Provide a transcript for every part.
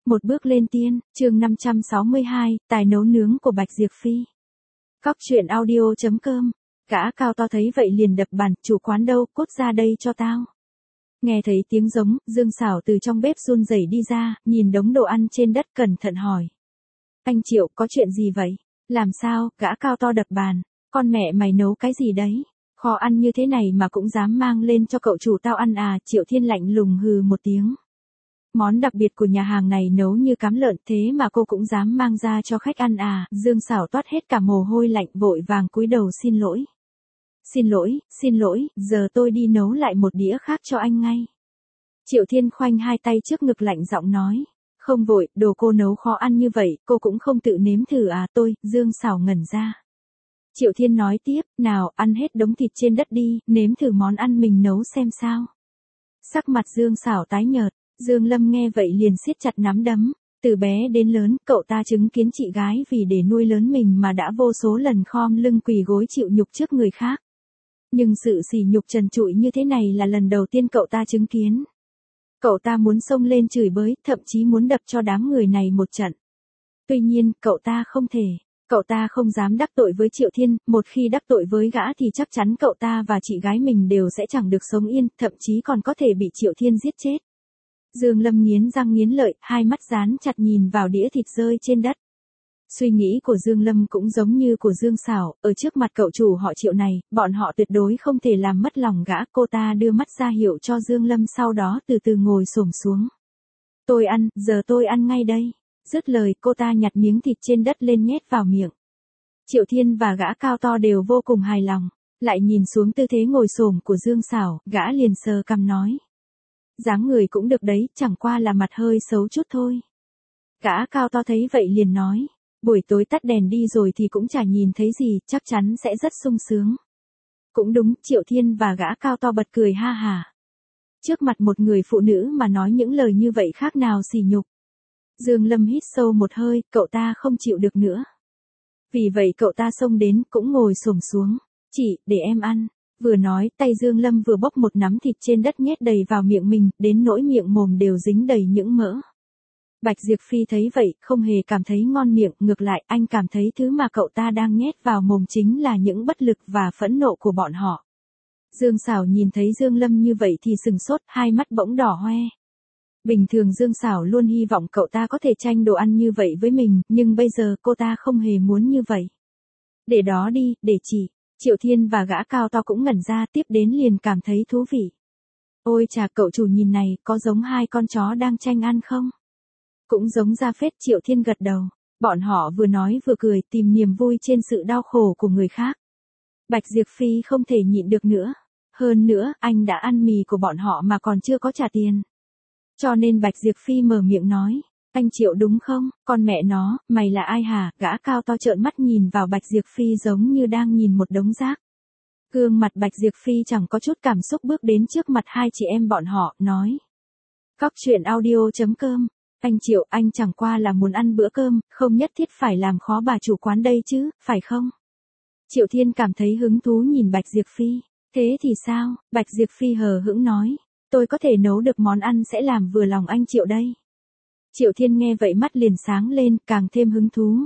Một bước lên tiên, chương 562, tài nấu nướng của Bạch Diệp Phi. Cóc truyện audio.com. Gã cao to thấy vậy liền đập bàn, chủ quán đâu, cút ra đây cho tao. Nghe thấy tiếng giống, Dương Sảo từ trong bếp run rẩy đi ra, nhìn đống đồ ăn trên đất cẩn thận hỏi. Anh Triệu, có chuyện gì vậy? Làm sao? Gã cao to đập bàn. Con mẹ mày nấu cái gì đấy? Kho ăn như thế này mà cũng dám mang lên cho cậu chủ tao ăn à? Triệu Thiên lạnh lùng hừ một tiếng. Món đặc biệt của nhà hàng này nấu như cám lợn, thế mà cô cũng dám mang ra cho khách ăn à? Dương Sảo toát hết cả mồ hôi lạnh, vội vàng cúi đầu xin lỗi. Xin lỗi, giờ tôi đi nấu lại một đĩa khác cho anh ngay. Triệu Thiên khoanh hai tay trước ngực lạnh giọng nói. Không vội, đồ cô nấu khó ăn như vậy, cô cũng không tự nếm thử à? Tôi, Dương Sảo ngẩn ra. Triệu Thiên nói tiếp, nào, ăn hết đống thịt trên đất đi, nếm thử món ăn mình nấu xem sao. Sắc mặt Dương Sảo tái nhợt. Dương Lâm nghe vậy liền siết chặt nắm đấm. Từ bé đến lớn, cậu ta chứng kiến chị gái vì để nuôi lớn mình mà đã vô số lần khom lưng quỳ gối chịu nhục trước người khác. Nhưng sự sỉ nhục trần trụi như thế này là lần đầu tiên cậu ta chứng kiến. Cậu ta muốn xông lên chửi bới, thậm chí muốn đập cho đám người này một trận. Tuy nhiên, cậu ta không thể. Cậu ta không dám đắc tội với Triệu Thiên, một khi đắc tội với gã thì chắc chắn cậu ta và chị gái mình đều sẽ chẳng được sống yên, thậm chí còn có thể bị Triệu Thiên giết chết. Dương Lâm nghiến răng nghiến lợi, hai mắt dán chặt nhìn vào đĩa thịt rơi trên đất. Suy nghĩ của Dương Lâm cũng giống như của Dương Sảo, ở trước mặt cậu chủ họ Triệu này, bọn họ tuyệt đối không thể làm mất lòng gã. Cô ta đưa mắt ra hiệu cho Dương Lâm, sau đó từ từ ngồi xổm xuống. Tôi ăn, giờ tôi ăn ngay đây. Dứt lời, cô ta nhặt miếng thịt trên đất lên nhét vào miệng. Triệu Thiên và gã cao to đều vô cùng hài lòng, lại nhìn xuống tư thế ngồi xổm của Dương Sảo, gã liền sờ cằm nói. Dáng người cũng được đấy, chẳng qua là mặt hơi xấu chút thôi. Gã cao to thấy vậy liền nói, buổi tối tắt đèn đi rồi thì cũng chả nhìn thấy gì, chắc chắn sẽ rất sung sướng. Cũng đúng, Triệu Thiên và gã cao to bật cười ha hả. Trước mặt một người phụ nữ mà nói những lời như vậy khác nào sỉ nhục. Dương Lâm hít sâu một hơi, cậu ta không chịu được nữa. Vì vậy cậu ta xông đến, cũng ngồi xổm xuống. Chị, để em ăn. Vừa nói, tay Dương Lâm vừa bóc một nắm thịt trên đất nhét đầy vào miệng mình, đến nỗi miệng mồm đều dính đầy những mỡ. Bạch Diệp Phi thấy vậy, không hề cảm thấy ngon miệng, ngược lại, anh cảm thấy thứ mà cậu ta đang nhét vào mồm chính là những bất lực và phẫn nộ của bọn họ. Dương Sảo nhìn thấy Dương Lâm như vậy thì sừng sốt, hai mắt bỗng đỏ hoe. Bình thường Dương Sảo luôn hy vọng cậu ta có thể tranh đồ ăn như vậy với mình, nhưng bây giờ cô ta không hề muốn như vậy. Để đó đi, để chị. Triệu Thiên và gã cao to cũng ngẩn ra, tiếp đến liền cảm thấy thú vị. Ôi chà, cậu chủ nhìn này, có giống hai con chó đang tranh ăn không? Cũng giống ra phết. Triệu Thiên gật đầu. Bọn họ vừa nói vừa cười, tìm niềm vui trên sự đau khổ của người khác. Bạch Diệp Phi không thể nhịn được nữa. Hơn nữa, anh đã ăn mì của bọn họ mà còn chưa có trả tiền. Cho nên Bạch Diệp Phi mở miệng nói. Anh Triệu đúng không? Con mẹ nó, mày là ai hả? Gã cao to trợn mắt nhìn vào Bạch Diệp Phi giống như đang nhìn một đống rác. Gương mặt Bạch Diệp Phi chẳng có chút cảm xúc, bước đến trước mặt hai chị em bọn họ, nói. Cóc truyện audio.com. Anh Triệu, anh chẳng qua là muốn ăn bữa cơm, không nhất thiết phải làm khó bà chủ quán đây chứ, phải không? Triệu Thiên cảm thấy hứng thú nhìn Bạch Diệp Phi. Thế thì sao? Bạch Diệp Phi hờ hững nói. Tôi có thể nấu được món ăn sẽ làm vừa lòng anh Triệu đây. Triệu Thiên nghe vậy mắt liền sáng lên, càng thêm hứng thú.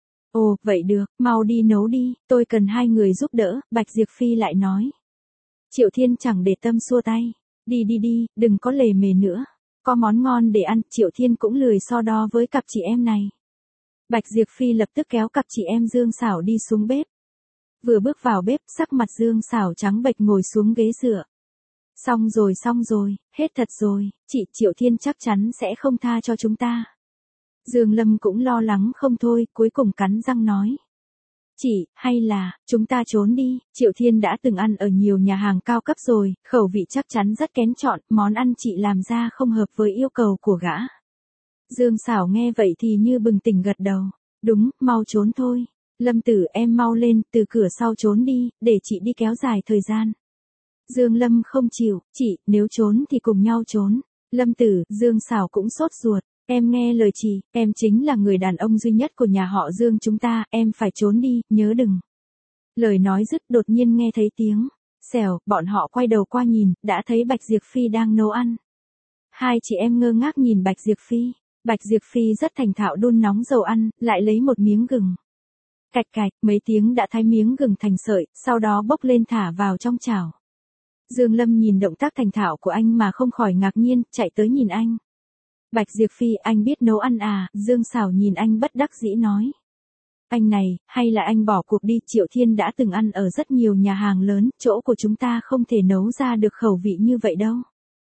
Ồ, vậy được, mau đi nấu đi, tôi cần hai người giúp đỡ, Bạch Diệp Phi lại nói. Triệu Thiên chẳng để tâm xua tay. Đi, đừng có lề mề nữa. Có món ngon để ăn, Triệu Thiên cũng lười so đo với cặp chị em này. Bạch Diệp Phi lập tức kéo cặp chị em Dương Sảo đi xuống bếp. Vừa bước vào bếp, sắc mặt Dương Sảo trắng bệch ngồi xuống ghế dựa. Xong rồi, hết thật rồi, chị Triệu Thiên chắc chắn sẽ không tha cho chúng ta. Dương Lâm cũng lo lắng không thôi, cuối cùng cắn răng nói. Chị, hay là, chúng ta trốn đi. Triệu Thiên đã từng ăn ở nhiều nhà hàng cao cấp rồi, khẩu vị chắc chắn rất kén chọn, món ăn chị làm ra không hợp với yêu cầu của gã. Dương Sảo nghe vậy thì như bừng tỉnh gật đầu. Đúng, mau trốn thôi. Lâm Tử em mau lên, từ cửa sau trốn đi, để chị đi kéo dài thời gian. Dương Lâm không chịu, chị, nếu trốn thì cùng nhau trốn. Lâm Tử, Dương Sảo cũng sốt ruột. Em nghe lời chị, em chính là người đàn ông duy nhất của nhà họ Dương chúng ta, em phải trốn đi, nhớ đừng. Lời nói dứt đột nhiên nghe thấy tiếng xèo, bọn họ quay đầu qua nhìn, đã thấy Bạch Diệp Phi đang nấu ăn. Hai chị em ngơ ngác nhìn Bạch Diệp Phi. Bạch Diệp Phi rất thành thạo đun nóng dầu ăn, lại lấy một miếng gừng. Cạch cạch, mấy tiếng đã thái miếng gừng thành sợi, sau đó bốc lên thả vào trong chảo. Dương Lâm nhìn động tác thành thạo của anh mà không khỏi ngạc nhiên, chạy tới nhìn anh. Bạch Diệp Phi, anh biết nấu ăn à? Dương Sảo nhìn anh bất đắc dĩ nói. Anh này, hay là anh bỏ cuộc đi, Triệu Thiên đã từng ăn ở rất nhiều nhà hàng lớn, chỗ của chúng ta không thể nấu ra được khẩu vị như vậy đâu.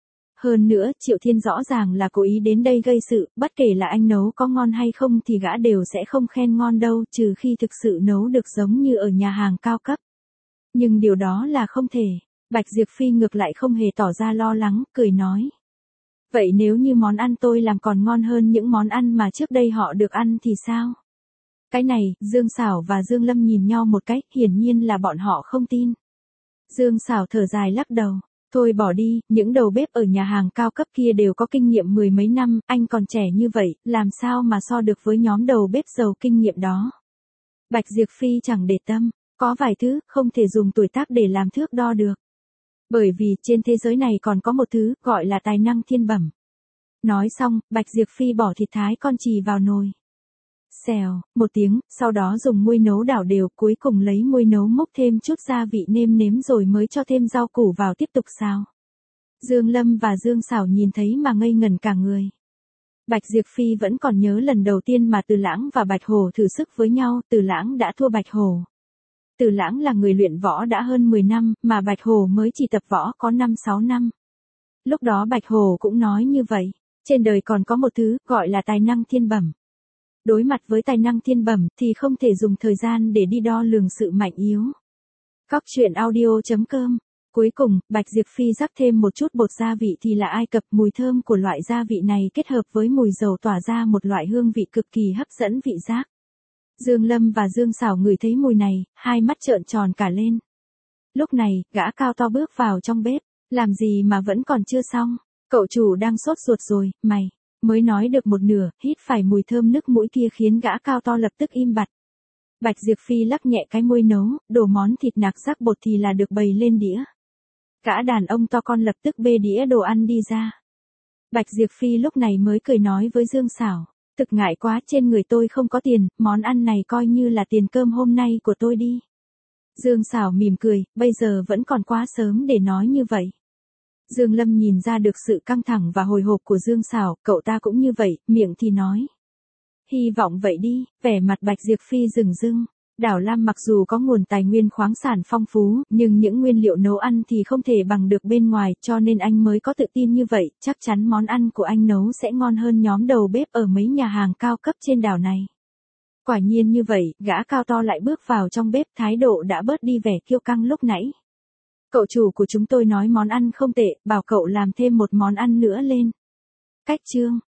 Hơn nữa, Triệu Thiên rõ ràng là cố ý đến đây gây sự, bất kể là anh nấu có ngon hay không thì gã đều sẽ không khen ngon đâu, trừ khi thực sự nấu được giống như ở nhà hàng cao cấp. Nhưng điều đó là không thể. Bạch Diệp Phi ngược lại không hề tỏ ra lo lắng, cười nói. Vậy nếu như món ăn tôi làm còn ngon hơn những món ăn mà trước đây họ được ăn thì sao? Cái này, Dương Sảo và Dương Lâm nhìn nhau một cách, hiển nhiên là bọn họ không tin. Dương Sảo thở dài lắc đầu. Thôi bỏ đi, những đầu bếp ở nhà hàng cao cấp kia đều có kinh nghiệm mười mấy năm, anh còn trẻ như vậy, làm sao mà so được với nhóm đầu bếp giàu kinh nghiệm đó. Bạch Diệp Phi chẳng để tâm, có vài thứ không thể dùng tuổi tác để làm thước đo được. Bởi vì trên thế giới này còn có một thứ gọi là tài năng thiên bẩm. Nói xong, Bạch Diệp Phi bỏ thịt thái con chì vào nồi. Xèo, một tiếng, sau đó dùng muôi nấu đảo đều, cuối cùng lấy muôi nấu múc thêm chút gia vị nêm nếm rồi mới cho thêm rau củ vào tiếp tục xào. Dương Lâm và Dương Sảo nhìn thấy mà ngây ngẩn cả người. Bạch Diệp Phi vẫn còn nhớ lần đầu tiên mà Từ Lãng và Bạch Hổ thử sức với nhau, Từ Lãng đã thua Bạch Hổ. Từ Lãng là người luyện võ đã hơn 10 năm, mà Bạch Hổ mới chỉ tập võ có 5-6 năm. Lúc đó Bạch Hổ cũng nói như vậy, trên đời còn có một thứ gọi là tài năng thiên bẩm. Đối mặt với tài năng thiên bẩm thì không thể dùng thời gian để đi đo lường sự mạnh yếu. Cóc truyện audio.com. Cuối cùng, Bạch Diệp Phi rắc thêm một chút bột gia vị thì là Ai Cập, mùi thơm của loại gia vị này kết hợp với mùi dầu tỏa ra một loại hương vị cực kỳ hấp dẫn vị giác. Dương Lâm và Dương Sảo ngửi thấy mùi này, hai mắt trợn tròn cả lên. Lúc này, gã cao to bước vào trong bếp, làm gì mà vẫn còn chưa xong, cậu chủ đang sốt ruột rồi, mày. Mới nói được một nửa, hít phải mùi thơm nước mũi kia khiến gã cao to lập tức im bặt. Bạch Diệp Phi lắc nhẹ cái môi nấu, đổ món thịt nạc rắc bột thì là được bày lên đĩa. Gã đàn ông to con lập tức bê đĩa đồ ăn đi ra. Bạch Diệp Phi lúc này mới cười nói với Dương Sảo, thực ngại quá, trên người tôi không có tiền, món ăn này coi như là tiền cơm hôm nay của tôi đi. Dương Sảo mỉm cười, bây giờ vẫn còn quá sớm để nói như vậy. Dương Lâm nhìn ra được sự căng thẳng và hồi hộp của Dương Sảo, cậu ta cũng như vậy, miệng thì nói. Hy vọng vậy đi, vẻ mặt Bạch Diệp Phi rừng rưng. Đảo Lam mặc dù có nguồn tài nguyên khoáng sản phong phú, nhưng những nguyên liệu nấu ăn thì không thể bằng được bên ngoài, cho nên anh mới có tự tin như vậy, chắc chắn món ăn của anh nấu sẽ ngon hơn nhóm đầu bếp ở mấy nhà hàng cao cấp trên đảo này. Quả nhiên như vậy, gã cao to lại bước vào trong bếp, thái độ đã bớt đi vẻ kiêu căng lúc nãy. Cậu chủ của chúng tôi nói món ăn không tệ, bảo cậu làm thêm một món ăn nữa lên. Cách chương